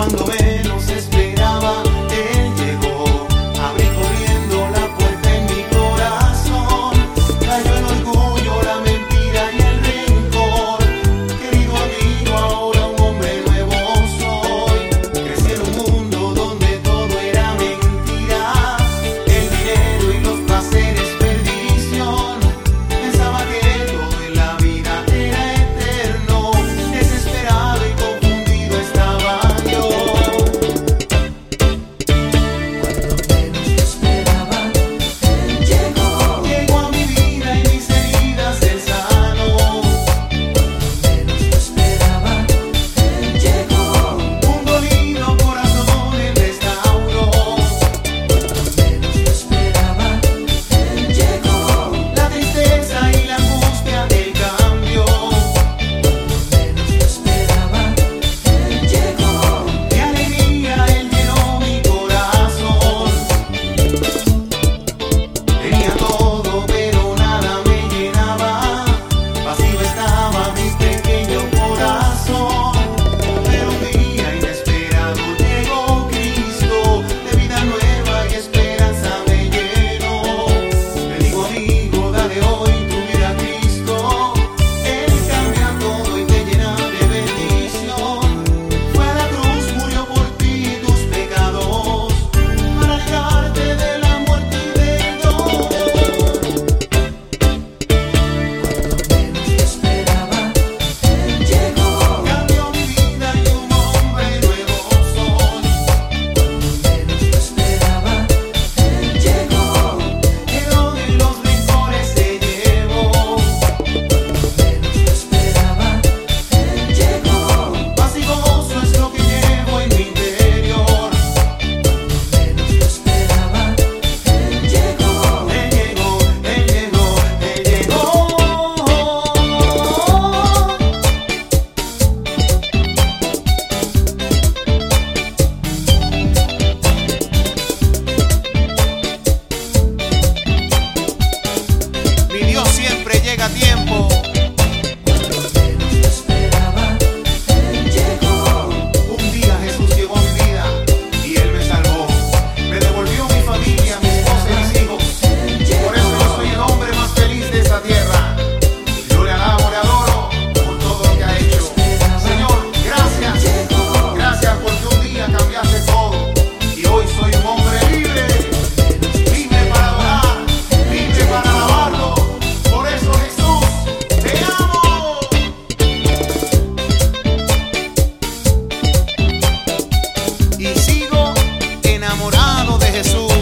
Cuando menos esperaba, Él llegó. Abrí corriendo la puerta en mi corazón. Cayó el orgullo, la mentira y el rencor. Querido amigo, ahora un hombre nuevo soy. Crecí en un mundo donde todo era mentira. El dinero y los placeres, perdición. Pensaba que todo en la vida era eterno. Desesperado y confundido estaba yo. Llegó a mi vida y mis heridas Él sanó. Un dolido corazón Él restauró. La tristeza y la angustia Él cambió. De alegría Él llenó mi corazón. Tenía todo, pero nada me llenaba. Vacío estaba mi pequeño corazón. Pero un día inesperado llegó Cristo. De vida nueva y esperanza me llenó. Le digo, amigo, dale hoy tu vida a Cristo. Él cambia todo y te llena de bendición. Fue a la cruz, murió por ti y tus pecados, para librarte de la muerte y del dolor. Cambió mi vida y un hombre nuevo soy. Llegó de los rencores te llevó. Paz y gozo es lo que llevo en mi interior. Él llegó, Él llegó, Él llegó. Mi Dios siempre llega a tiempo. Un día Jesús llegó a mi vida y Él me salvó. Me devolvió mi familia, mi esposa y mis hijos. Por eso yo soy el hombre más feliz de esta tierra. Yo le alabo, le adoro por todo lo que ha hecho. Señor, gracias. Gracias porque un día cambiaste todo. Y hoy soy un hombre libre. Libre para adorar, libre para alabarlo. Por eso Jesús, te amo. Y sigo enamorado de Jesús.